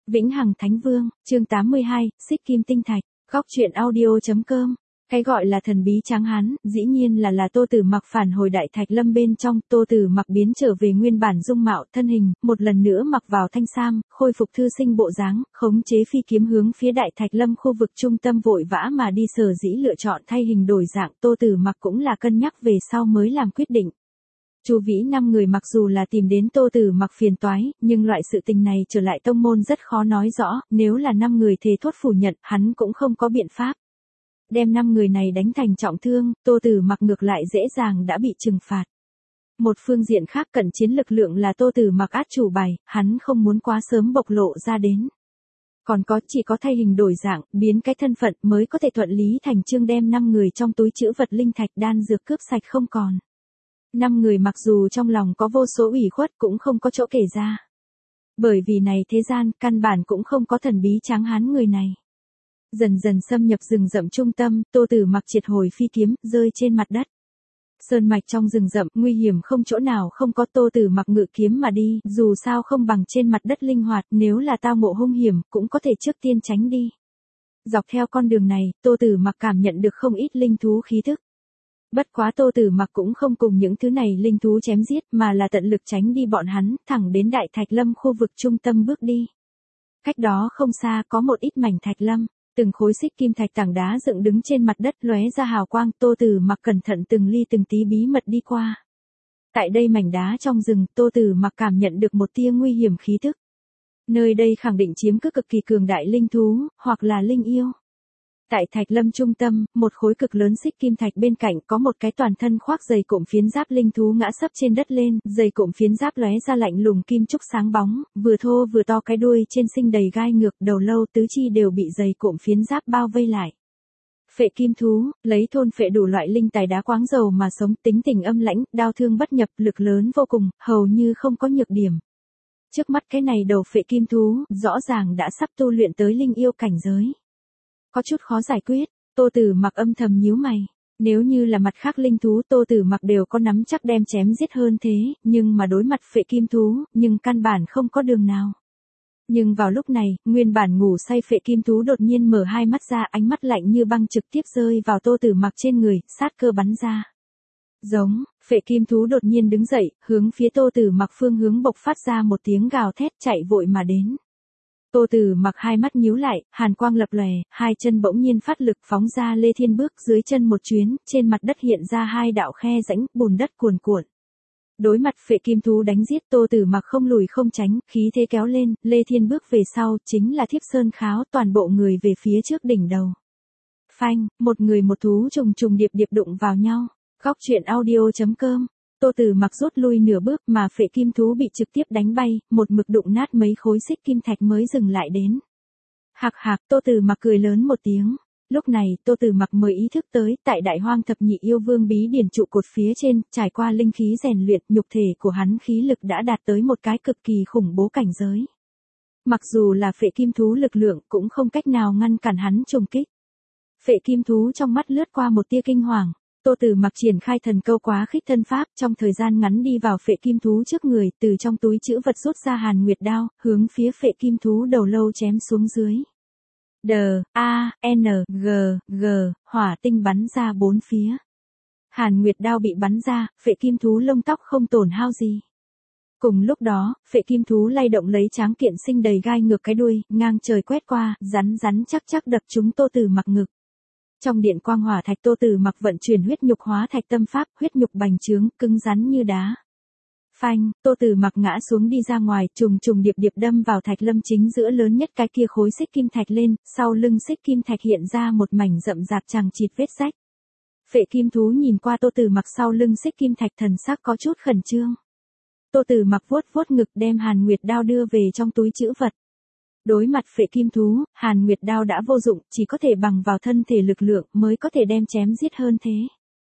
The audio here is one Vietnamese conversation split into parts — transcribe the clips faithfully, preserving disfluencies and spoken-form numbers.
Vĩnh Hằng Thánh Vương, chương tám mươi hai, Xích Kim Tinh Thạch, góc truyện audio.com. Cái gọi là thần bí tráng hán, dĩ nhiên là là Tô Tử Mặc phản hồi Đại Thạch Lâm bên trong, Tô Tử Mặc biến trở về nguyên bản dung mạo, thân hình, một lần nữa mặc vào thanh sam, khôi phục thư sinh bộ dáng, khống chế phi kiếm hướng phía Đại Thạch Lâm khu vực trung tâm vội vã mà đi, sở dĩ lựa chọn thay hình đổi dạng, Tô Tử Mặc cũng là cân nhắc về sau mới làm quyết định. Chu Vĩ năm người mặc dù là tìm đến Tô Tử Mặc phiền toái, nhưng loại sự tình này trở lại tông môn rất khó nói rõ, nếu là năm người thề thốt phủ nhận, hắn cũng không có biện pháp. Đem năm người này đánh thành trọng thương, Tô Tử Mặc ngược lại dễ dàng đã bị trừng phạt. Một phương diện khác, cận chiến lực lượng là Tô Tử Mặc át chủ bài, hắn không muốn quá sớm bộc lộ ra đến. Còn có, chỉ có thay hình đổi dạng, biến cái thân phận mới có thể thuận lý thành chương đem năm người trong túi trữ vật linh thạch đan dược cướp sạch không còn. Năm người mặc dù trong lòng có vô số ủy khuất cũng không có chỗ kể ra. Bởi vì này thế gian, căn bản cũng không có thần bí tráng hán người này. Dần dần xâm nhập rừng rậm trung tâm, Tô Tử Mặc triệt hồi phi kiếm, rơi trên mặt đất. Sơn mạch trong rừng rậm, nguy hiểm không chỗ nào không có, Tô Tử Mặc ngự kiếm mà đi, dù sao không bằng trên mặt đất linh hoạt, nếu là tao ngộ hung hiểm, cũng có thể trước tiên tránh đi. Dọc theo con đường này, Tô Tử Mặc cảm nhận được không ít linh thú khí thức. Bất quá Tô Tử Mặc cũng không cùng những thứ này linh thú chém giết, mà là tận lực tránh đi bọn hắn, thẳng đến Đại Thạch Lâm khu vực trung tâm bước đi. Cách đó không xa có một ít mảnh thạch lâm, từng khối xích kim thạch tảng đá dựng đứng trên mặt đất lóe ra hào quang, Tô Tử Mặc cẩn thận từng ly từng tí bí mật đi qua. Tại đây mảnh đá trong rừng, Tô Tử Mặc cảm nhận được một tia nguy hiểm khí tức. Nơi đây khẳng định chiếm cứ cực kỳ cường đại linh thú, hoặc là linh yêu. Tại Thạch Lâm trung tâm, một khối cực lớn xích kim thạch bên cạnh có một cái toàn thân khoác dày cộm phiến giáp linh thú ngã sấp trên đất lên, dày cộm phiến giáp lóe ra lạnh lùng kim trúc sáng bóng, vừa thô vừa to, cái đuôi trên sinh đầy gai ngược, đầu lâu tứ chi đều bị dày cộm phiến giáp bao vây lại. Phệ kim thú, lấy thôn phệ đủ loại linh tài đá quáng dầu mà sống, tính tình âm lãnh, đao thương bất nhập, lực lớn vô cùng, hầu như không có nhược điểm. Trước mắt cái này đầu phệ kim thú, rõ ràng đã sắp tu luyện tới linh yêu cảnh giới. Có chút khó giải quyết, Tô Tử Mặc âm thầm nhíu mày. Nếu như là mặt khác linh thú, Tô Tử Mặc đều có nắm chắc đem chém giết hơn thế, nhưng mà đối mặt phệ kim thú, nhưng căn bản không có đường nào. Nhưng vào lúc này, nguyên bản ngủ say phệ kim thú đột nhiên mở hai mắt ra, ánh mắt lạnh như băng trực tiếp rơi vào Tô Tử Mặc trên người, sát cơ bắn ra. Giống, phệ kim thú đột nhiên đứng dậy, hướng phía Tô Tử Mặc phương hướng bộc phát ra một tiếng gào thét, chạy vội mà đến. Tô Tử Mặc hai mắt nhíu lại, hàn quang lập lòe, hai chân bỗng nhiên phát lực phóng ra Lê Thiên bước, dưới chân một chuyến, trên mặt đất hiện ra hai đạo khe rãnh, bùn đất cuồn cuộn. Đối mặt phệ kim thú đánh giết, Tô Tử Mặc không lùi không tránh, khí thế kéo lên, Lê Thiên bước về sau, chính là Thiếp Sơn Kháo, toàn bộ người về phía trước đỉnh đầu. Phanh, một người một thú trùng trùng điệp điệp đụng vào nhau. Góc truyện audio.com. Tô Tử Mặc rút lui nửa bước, mà phệ kim thú bị trực tiếp đánh bay, một mực đụng nát mấy khối xích kim thạch mới dừng lại đến. Hạc hạc, Tô Tử Mặc cười lớn một tiếng. Lúc này, Tô Tử Mặc mới ý thức tới, tại Đại Hoang thập nhị yêu vương bí điển trụ cột phía trên, trải qua linh khí rèn luyện, nhục thể của hắn khí lực đã đạt tới một cái cực kỳ khủng bố cảnh giới. Mặc dù là phệ kim thú lực lượng, cũng không cách nào ngăn cản hắn trùng kích. Phệ kim thú trong mắt lướt qua một tia kinh hoàng. Tô Tử Mặc triển khai thần câu quá khích thân pháp, trong thời gian ngắn đi vào phệ kim thú trước người, từ trong túi trữ vật rút ra Hàn Nguyệt đao, hướng phía phệ kim thú đầu lâu chém xuống dưới. D, A, N, G, G, hỏa tinh bắn ra bốn phía. Hàn Nguyệt đao bị bắn ra, phệ kim thú lông tóc không tổn hao gì. Cùng lúc đó, phệ kim thú lay động lấy tráng kiện sinh đầy gai ngược cái đuôi, ngang trời quét qua, rắn rắn chắc chắc đập trúng Tô Tử Mặc ngực. Trong điện quang hỏa thạch, Tô Tử Mặc vận chuyển huyết nhục hóa thạch tâm pháp, huyết nhục bành trướng, cứng rắn như đá. Phanh, Tô Tử Mặc ngã xuống đi ra ngoài, trùng trùng điệp điệp đâm vào thạch lâm chính giữa lớn nhất cái kia khối xích kim thạch lên, sau lưng xích kim thạch hiện ra một mảnh rậm rạp chằng chịt vết rách. Phệ kim thú nhìn qua Tô Tử Mặc sau lưng xích kim thạch, thần sắc có chút khẩn trương. Tô Tử Mặc vuốt vuốt ngực, đem Hàn Nguyệt đao đưa về trong túi trữ vật. Đối mặt phệ kim thú, Hàn Nguyệt đao đã vô dụng, chỉ có thể bằng vào thân thể lực lượng mới có thể đem chém giết hơn thế.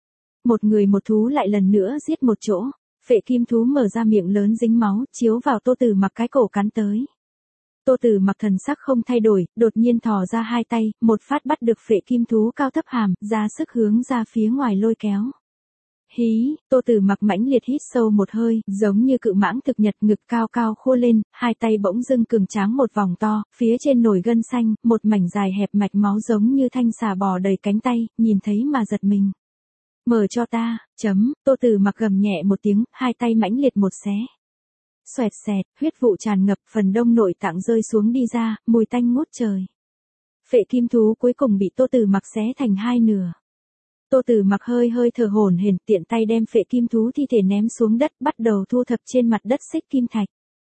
Một người một thú lại lần nữa giết một chỗ, phệ kim thú mở ra miệng lớn dính máu, chiếu vào Tô Tử Mặc cái cổ cắn tới. Tô Tử Mặc thần sắc không thay đổi, đột nhiên thò ra hai tay, một phát bắt được phệ kim thú cao thấp hàm, ra sức hướng ra phía ngoài lôi kéo. Hí, Tô Tử Mặc mãnh liệt hít sâu một hơi, giống như cự mãng thực nhật, ngực cao cao khua lên, hai tay bỗng dưng cường tráng một vòng to, phía trên nổi gân xanh, một mảnh dài hẹp mạch máu giống như thanh xà bò đầy cánh tay, nhìn thấy mà giật mình. Mở cho ta, chấm, Tô Tử Mặc gầm nhẹ một tiếng, hai tay mãnh liệt một xé. Xoẹt xẹt, huyết vụ tràn ngập, phần đông nội tạng rơi xuống đi ra, mùi tanh ngút trời. Phệ kim thú cuối cùng bị Tô Tử Mặc xé thành hai nửa. Tô Tử Mặc hơi hơi thở hổn hển, tiện tay đem phệ kim thú thi thể ném xuống đất, bắt đầu thu thập trên mặt đất xích kim thạch.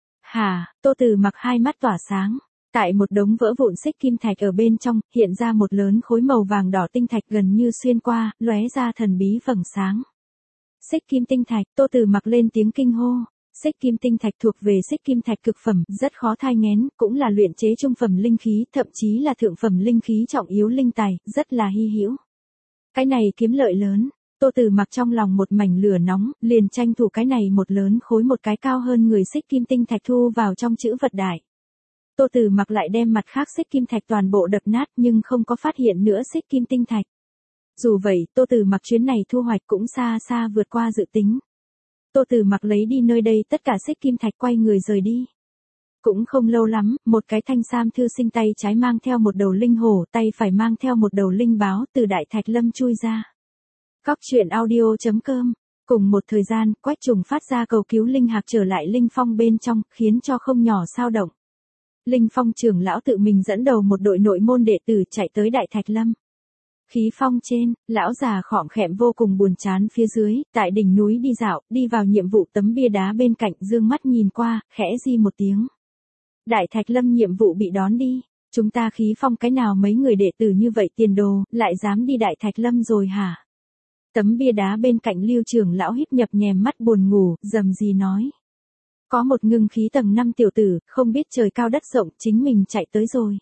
Hả, Tô Tử Mặc hai mắt tỏa sáng. Tại một đống vỡ vụn xích kim thạch ở bên trong, hiện ra một lớn khối màu vàng đỏ tinh thạch gần như xuyên qua, lóe ra thần bí vầng sáng. Xích kim tinh thạch, Tô Tử Mặc lên tiếng kinh hô. Xích kim tinh thạch thuộc về xích kim thạch cực phẩm, rất khó thai nghén, cũng là luyện chế trung phẩm linh khí, thậm chí là thượng phẩm linh khí trọng yếu linh tài, rất là hy hữu. Cái này kiếm lợi lớn, Tô Tử Mặc trong lòng một mảnh lửa nóng, liền tranh thủ cái này một lớn khối một cái cao hơn người xích kim tinh thạch thu vào trong chữ vật đại. Tô Tử Mặc lại đem mặt khác xích kim thạch toàn bộ đập nát nhưng không có phát hiện nữa xích kim tinh thạch. Dù vậy, Tô Tử Mặc chuyến này thu hoạch cũng xa xa vượt qua dự tính. Tô Tử Mặc lấy đi nơi đây tất cả xích kim thạch, quay người rời đi. Cũng không lâu lắm, một cái thanh sam thư sinh tay trái mang theo một đầu linh hổ, tay phải mang theo một đầu linh báo từ đại thạch lâm chui ra. Góc truyện audio chấm com. Cùng một thời gian, Quách Trùng phát ra cầu cứu linh hạc trở lại linh phong bên trong, khiến cho không nhỏ sao động. Linh phong trưởng lão tự mình dẫn đầu một đội nội môn đệ tử chạy tới đại thạch lâm. Khí phong trên, lão già khỏm khẹm vô cùng buồn chán phía dưới, tại đỉnh núi đi dạo, đi vào nhiệm vụ tấm bia đá bên cạnh, dương mắt nhìn qua, khẽ di một tiếng. Đại thạch lâm nhiệm vụ bị đón đi, chúng ta khí phong cái nào mấy người đệ tử như vậy tiền đồ, lại dám đi đại thạch lâm rồi hả? Tấm bia đá bên cạnh Lưu trưởng lão híp nhập nhèm mắt buồn ngủ, rầm rì nói. Có một ngưng khí tầng năm tiểu tử, không biết trời cao đất rộng, chính mình chạy tới rồi.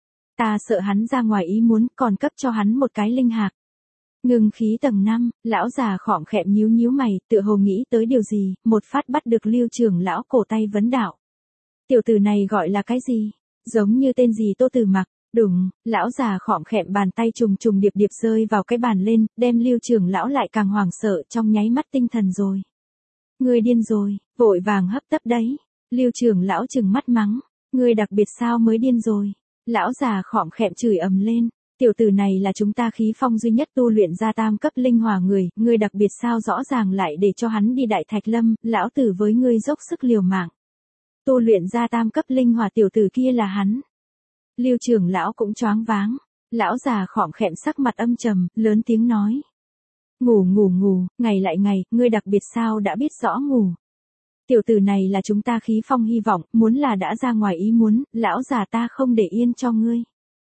Ta sợ hắn ra ngoài ý muốn, còn cấp cho hắn một cái linh hạc. Ngưng khí tầng năm, lão già khỏm khẹm nhíu nhíu mày, tựa hồ nghĩ tới điều gì, một phát bắt được Lưu trưởng lão cổ tay vấn đạo. Tiểu tử này gọi là cái gì? Giống như tên gì Tô Tử Mặc? Đúng, lão già khỏm khẹm bàn tay trùng trùng điệp điệp rơi vào cái bàn lên, đem Lưu trưởng lão lại càng hoảng sợ, trong nháy mắt tinh thần rồi. Ngươi điên rồi, vội vàng hấp tấp đấy. Lưu trưởng lão trừng mắt mắng, ngươi đặc biệt sao mới điên rồi? Lão già khỏm khẹm chửi ầm lên, tiểu tử này là chúng ta khí phong duy nhất tu luyện ra tam cấp linh hỏa người, ngươi đặc biệt sao rõ ràng lại để cho hắn đi đại thạch lâm, lão tử với ngươi dốc sức liều mạng. Tu luyện ra tam cấp linh hỏa tiểu tử kia là hắn. Lưu trưởng lão cũng choáng váng, lão già khỏm khẹm sắc mặt âm trầm, lớn tiếng nói. Ngủ ngủ ngủ, ngày lại ngày, ngươi đặc biệt sao đã biết rõ ngủ. Tiểu tử này là chúng ta khí phong hy vọng, muốn là đã ra ngoài ý muốn, lão già ta không để yên cho ngươi.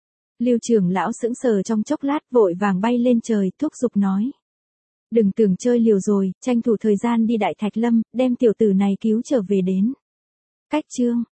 Lưu trưởng lão sững sờ trong chốc lát, vội vàng bay lên trời, thúc giục nói. Đừng tưởng chơi liều rồi, tranh thủ thời gian đi đại thạch lâm, đem tiểu tử này cứu trở về đến. Cách chương.